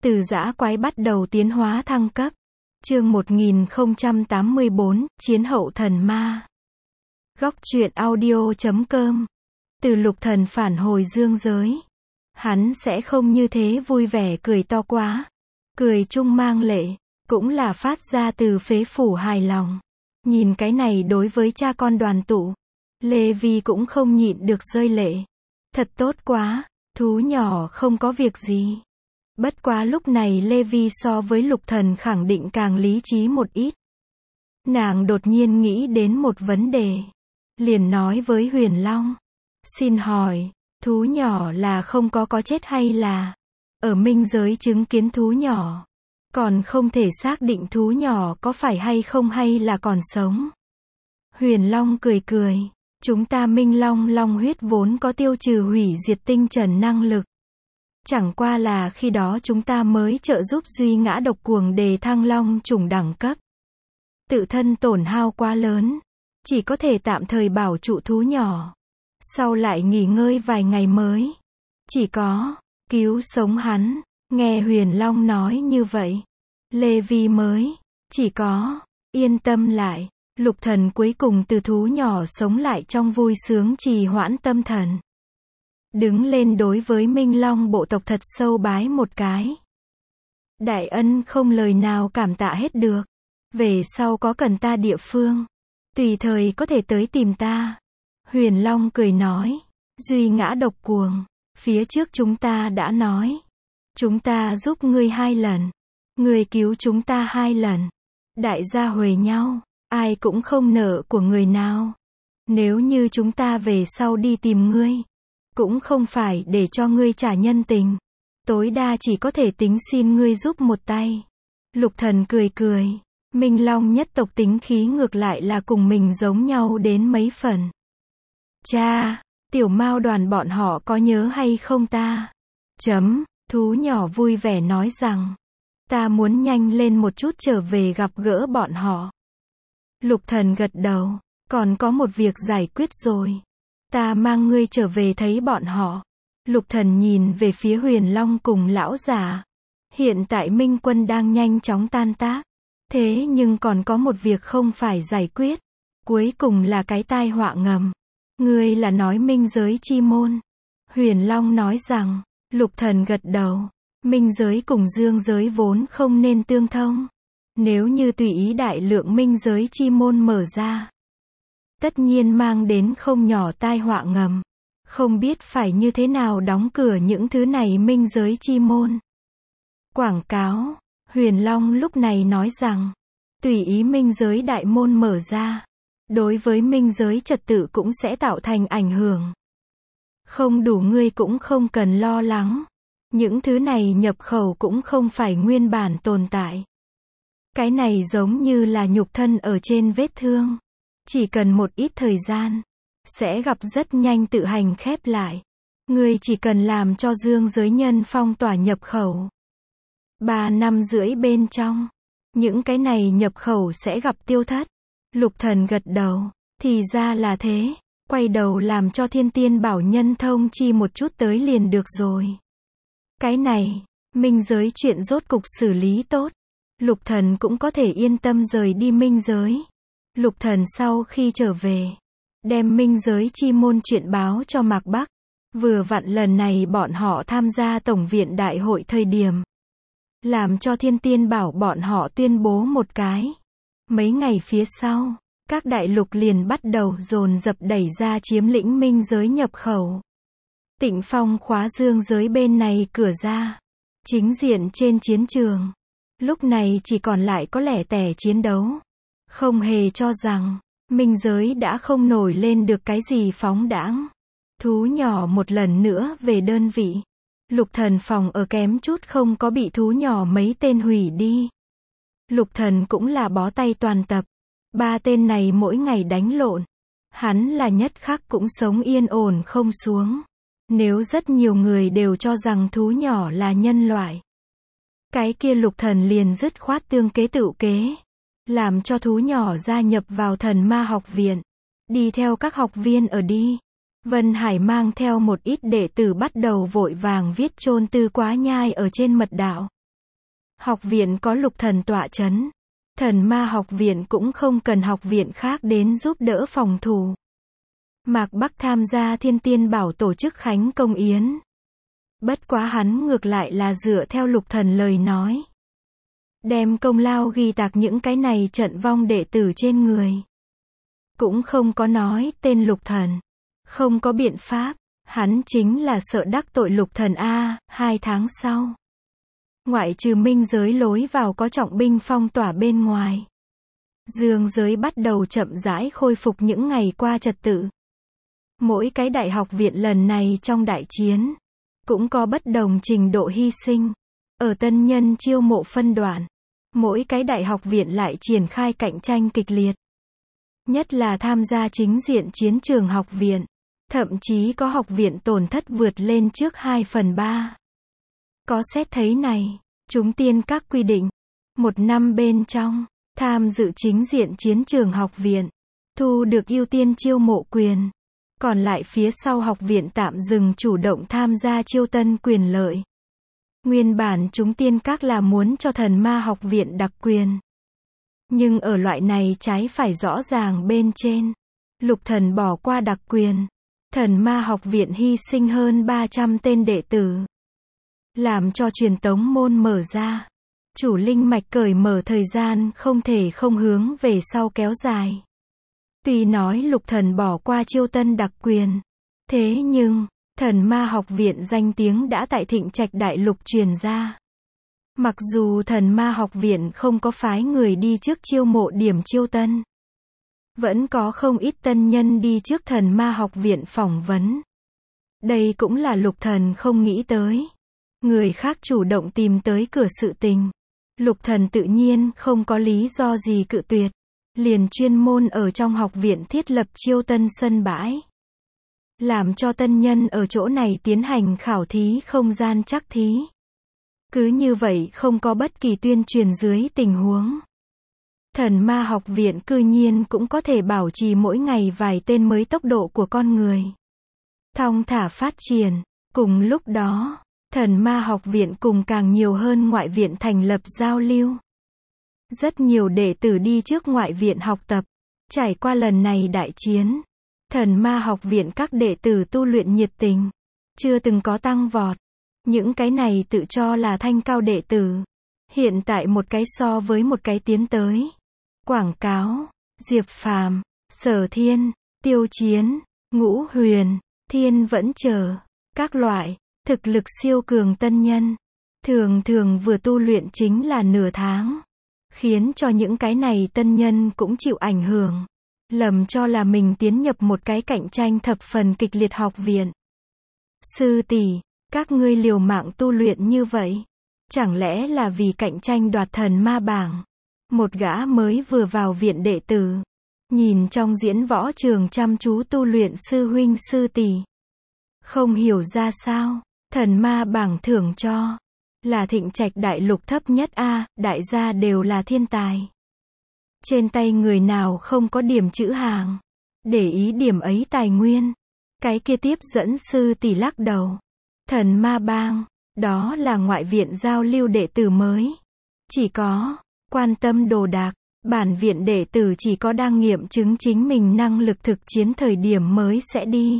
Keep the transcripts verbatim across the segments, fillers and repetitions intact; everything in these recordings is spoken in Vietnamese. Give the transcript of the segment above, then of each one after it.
Từ dã quái bắt đầu tiến hóa thăng cấp. Chương một nghìn không trăm tám mươi bốn, Chiến hậu thần ma. Góc truyện audio chấm com. Từ lục thần phản hồi dương giới, hắn sẽ không như thế vui vẻ cười to quá. Cười chung mang lệ, cũng là phát ra từ phế phủ hài lòng. Nhìn cái này đối với cha con đoàn tụ, Lê Vi cũng không nhịn được rơi lệ. Thật tốt quá, thú nhỏ không có việc gì. Bất quá lúc này Lê Vi so với lục thần khẳng định càng lý trí một ít. Nàng đột nhiên nghĩ đến một vấn đề. Liền nói với Huyền Long. Xin hỏi, thú nhỏ là không có có chết hay là ở minh giới chứng kiến thú nhỏ, còn không thể xác định thú nhỏ có phải hay không hay là còn sống. Huyền Long cười cười. Chúng ta Minh Long Long huyết vốn có tiêu trừ hủy diệt tinh trần năng lực. Chẳng qua là khi đó chúng ta mới trợ giúp duy ngã độc cuồng đề thăng long chủng đẳng cấp. Tự thân tổn hao quá lớn, chỉ có thể tạm thời bảo trụ thú nhỏ. Sau lại nghỉ ngơi vài ngày mới. Chỉ có cứu sống hắn. Nghe Huyền Long nói như vậy, Lê Vi mới chỉ có yên tâm lại. Lục thần cuối cùng từ thú nhỏ sống lại trong vui sướng trì hoãn tâm thần. Đứng lên đối với Minh Long bộ tộc thật sâu bái một cái. Đại ân không lời nào cảm tạ hết được. Về sau có cần ta địa phương, tùy thời có thể tới tìm ta. Huyền Long cười nói. Duy ngã độc cuồng, phía trước chúng ta đã nói. Chúng ta giúp ngươi hai lần. Ngươi cứu chúng ta hai lần. Đại gia huề nhau, ai cũng không nợ của người nào. Nếu như chúng ta về sau đi tìm ngươi, cũng không phải để cho ngươi trả nhân tình. Tối đa chỉ có thể tính xin ngươi giúp một tay. Lục thần cười cười. Minh Long nhất tộc tính khí ngược lại là cùng mình giống nhau đến mấy phần. Cha, tiểu mao đoàn bọn họ có nhớ hay không ta? Chấm, thú nhỏ vui vẻ nói rằng. Ta muốn nhanh lên một chút trở về gặp gỡ bọn họ. Lục thần gật đầu. Còn có một việc giải quyết rồi. Ta mang ngươi trở về thấy bọn họ. Lục thần nhìn về phía Huyền Long cùng lão già. Hiện tại Minh quân đang nhanh chóng tan tác. Thế nhưng còn có một việc không phải giải quyết. Cuối cùng là cái tai họa ngầm. Ngươi là nói minh giới chi môn. Huyền Long nói rằng. Lục thần gật đầu. Minh giới cùng dương giới vốn không nên tương thông. Nếu như tùy ý đại lượng minh giới chi môn mở ra, tất nhiên mang đến không nhỏ tai họa ngầm. Không biết phải như thế nào đóng cửa những thứ này minh giới chi môn. Quảng cáo. Huyền Long lúc này nói rằng, tùy ý minh giới đại môn mở ra, đối với minh giới trật tự cũng sẽ tạo thành ảnh hưởng. Không đủ ngươi cũng không cần lo lắng. Những thứ này nhập khẩu cũng không phải nguyên bản tồn tại. Cái này giống như là nhục thân ở trên vết thương. Chỉ cần một ít thời gian, sẽ gặp rất nhanh tự hành khép lại. Ngươi chỉ cần làm cho dương giới nhân phong tỏa nhập khẩu. Ba năm rưỡi bên trong, những cái này nhập khẩu sẽ gặp tiêu thất. Lục thần gật đầu. Thì ra là thế. Quay đầu làm cho thiên tiên bảo nhân thông chi một chút tới liền được rồi. Cái này, minh giới chuyện rốt cục xử lý tốt. Lục thần cũng có thể yên tâm rời đi minh giới. Lục thần sau khi trở về, đem minh giới chi môn chuyện báo cho Mạc Bắc. Vừa vặn lần này bọn họ tham gia tổng viện đại hội thời điểm, làm cho thiên tiên bảo bọn họ tuyên bố một cái. Mấy ngày phía sau, các đại lục liền bắt đầu dồn dập đẩy ra chiếm lĩnh minh giới nhập khẩu. Tịnh Phong khóa dương giới bên này cửa ra. Chính diện trên chiến trường, lúc này chỉ còn lại có lẻ tẻ chiến đấu. Không hề cho rằng, minh giới đã không nổi lên được cái gì phóng đãng. Thú nhỏ một lần nữa về đơn vị. Lục thần phòng ở kém chút không có bị thú nhỏ mấy tên hủy đi. Lục thần cũng là bó tay toàn tập. Ba tên này mỗi ngày đánh lộn. Hắn là nhất khắc cũng sống yên ổn không xuống. Nếu rất nhiều người đều cho rằng thú nhỏ là nhân loại, cái kia lục thần liền dứt khoát tương kế tựu kế. Làm cho thú nhỏ gia nhập vào thần ma học viện. Đi theo các học viên ở đi. Vân Hải mang theo một ít đệ tử bắt đầu vội vàng viết chôn tư quá nhai ở trên mật đạo. Học viện có Lục Thần tọa chấn. Thần ma học viện cũng không cần học viện khác đến giúp đỡ phòng thủ. Mạc Bắc tham gia Thiên Tiên Bảo tổ chức khánh công yến. Bất quá hắn ngược lại là dựa theo Lục Thần lời nói. Đem công lao ghi tạc những cái này trận vong đệ tử trên người. Cũng không có nói tên Lục Thần. Không có biện pháp, hắn chính là sợ đắc tội Lục Thần A. Hai tháng sau, ngoại trừ minh giới lối vào có trọng binh phong tỏa bên ngoài, dương giới bắt đầu chậm rãi khôi phục những ngày qua trật tự. Mỗi cái đại học viện lần này trong đại chiến, cũng có bất đồng trình độ hy sinh. Ở tân nhân chiêu mộ phân đoạn, mỗi cái đại học viện lại triển khai cạnh tranh kịch liệt. Nhất là tham gia chính diện chiến trường học viện, thậm chí có học viện tổn thất vượt lên trước hai phần ba. Có xét thấy này, chúng tiên các quy định, một năm bên trong, tham dự chính diện chiến trường học viện, thu được ưu tiên chiêu mộ quyền. Còn lại phía sau học viện tạm dừng chủ động tham gia chiêu tân quyền lợi. Nguyên bản chúng tiên các là muốn cho thần ma học viện đặc quyền. Nhưng ở loại này trái phải rõ ràng bên trên, Lục Thần bỏ qua đặc quyền. Thần ma học viện hy sinh hơn ba trăm tên đệ tử, làm cho truyền tống môn mở ra. Chủ linh mạch cởi mở thời gian không thể không hướng về sau kéo dài. Tuy nói Lục Thần bỏ qua chiêu tân đặc quyền, thế nhưng, thần ma học viện danh tiếng đã tại Thịnh Trạch Đại Lục truyền ra. Mặc dù thần ma học viện không có phái người đi trước chiêu mộ điểm chiêu tân, vẫn có không ít tân nhân đi trước thần ma học viện phỏng vấn. Đây cũng là Lục Thần không nghĩ tới. Người khác chủ động tìm tới cửa sự tình, Lục Thần tự nhiên không có lý do gì cự tuyệt. Liền chuyên môn ở trong học viện thiết lập chiêu tân sân bãi. Làm cho tân nhân ở chỗ này tiến hành khảo thí không gian trắc thí. Cứ như vậy không có bất kỳ tuyên truyền dưới tình huống. Thần ma học viện cư nhiên cũng có thể bảo trì mỗi ngày vài tên mới tốc độ của con người. Thong thả phát triển. Cùng lúc đó, thần ma học viện cùng càng nhiều hơn ngoại viện thành lập giao lưu. Rất nhiều đệ tử đi trước ngoại viện học tập. Trải qua lần này đại chiến, thần ma học viện các đệ tử tu luyện nhiệt tình, chưa từng có tăng vọt. Những cái này tự cho là thanh cao đệ tử, hiện tại một cái so với một cái tiến tới. Quảng cáo, Diệp Phàm, Sở Thiên, Tiêu Chiến, Ngũ Huyền, Thiên Vẫn chờ, các loại, thực lực siêu cường tân nhân. Thường thường vừa tu luyện chính là nửa tháng. Khiến cho những cái này tân nhân cũng chịu ảnh hưởng. Lầm cho là mình tiến nhập một cái cạnh tranh thập phần kịch liệt học viện. Sư tỷ, các ngươi liều mạng tu luyện như vậy. Chẳng lẽ là vì cạnh tranh đoạt thần ma bảng? Một gã mới vừa vào viện đệ tử, nhìn trong diễn võ trường chăm chú tu luyện sư huynh sư tỷ. Không hiểu ra sao, thần ma bảng thưởng cho là Thịnh Trạch Đại Lục thấp nhất a, đại gia đều là thiên tài. Trên tay người nào không có điểm chữ hàng, để ý điểm ấy tài nguyên. Cái kia tiếp dẫn sư tỷ lắc đầu. Thần ma bang, đó là ngoại viện giao lưu đệ tử mới. Chỉ có quan tâm đồ đạc, bản viện đệ tử chỉ có đang nghiệm chứng chính mình năng lực thực chiến thời điểm mới sẽ đi.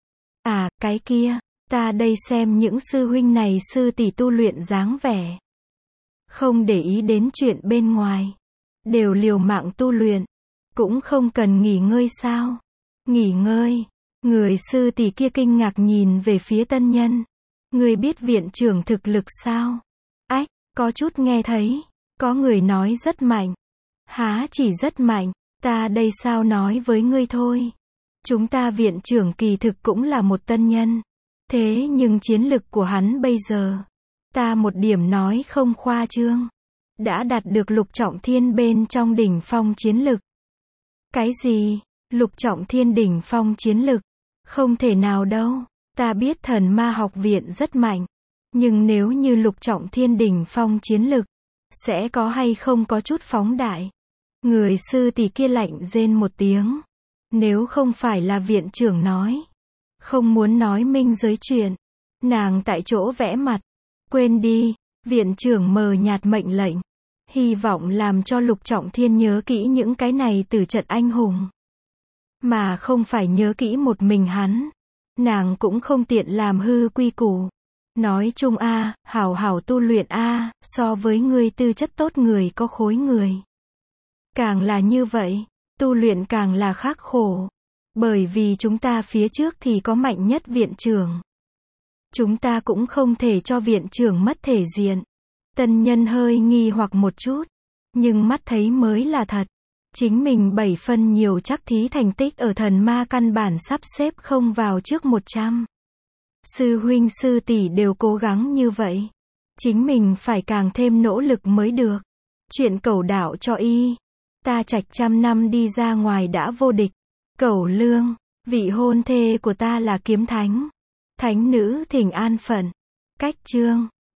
À, cái kia, ta đây xem những sư huynh này sư tỷ tu luyện dáng vẻ. Không để ý đến chuyện bên ngoài. Đều liều mạng tu luyện. Cũng không cần nghỉ ngơi sao? Nghỉ ngơi. Người sư tỷ kia kinh ngạc nhìn về phía tân nhân. Người biết viện trưởng thực lực sao? Ách, có chút nghe thấy. Có người nói rất mạnh. Há chỉ rất mạnh. Ta đây sao nói với ngươi thôi. Chúng ta viện trưởng kỳ thực cũng là một tân nhân. Thế nhưng chiến lực của hắn bây giờ, ta một điểm nói không khoa trương, đã đạt được lục trọng thiên bên trong đỉnh phong chiến lực. Cái gì? Lục trọng thiên đỉnh phong chiến lực? Không thể nào đâu. Ta biết thần ma học viện rất mạnh, nhưng nếu như lục trọng thiên đỉnh phong chiến lực, sẽ có hay không có chút phóng đại. Người sư tỷ kia lạnh rên một tiếng. Nếu không phải là viện trưởng nói, không muốn nói minh giới chuyện, nàng tại chỗ vẽ mặt. Quên đi, Viện trưởng mờ nhạt mệnh lệnh. Hy vọng làm cho Lục Trọng Thiên nhớ kỹ những cái này từ trận anh hùng. Mà không phải nhớ kỹ một mình hắn. Nàng cũng không tiện làm hư quy củ. Nói chung a, hảo hảo tu luyện a, so với ngươi tư chất tốt người có khối người. Càng là như vậy, tu luyện càng là khắc khổ. Bởi vì chúng ta phía trước thì có mạnh nhất viện trưởng. Chúng ta cũng không thể cho viện trưởng mất thể diện. Tân nhân hơi nghi hoặc một chút. Nhưng mắt thấy mới là thật. Chính mình bảy phân nhiều chắc thí thành tích ở thần ma căn bản sắp xếp không vào trước một trăm. Sư huynh sư tỷ đều cố gắng như vậy. Chính mình phải càng thêm nỗ lực mới được. Chuyện cẩu đạo cho y. Ta trạch trăm năm đi ra ngoài đã vô địch. Cẩu lương, vị hôn thê của ta là kiếm thánh. Thánh nữ thỉnh an phận. Cách chương.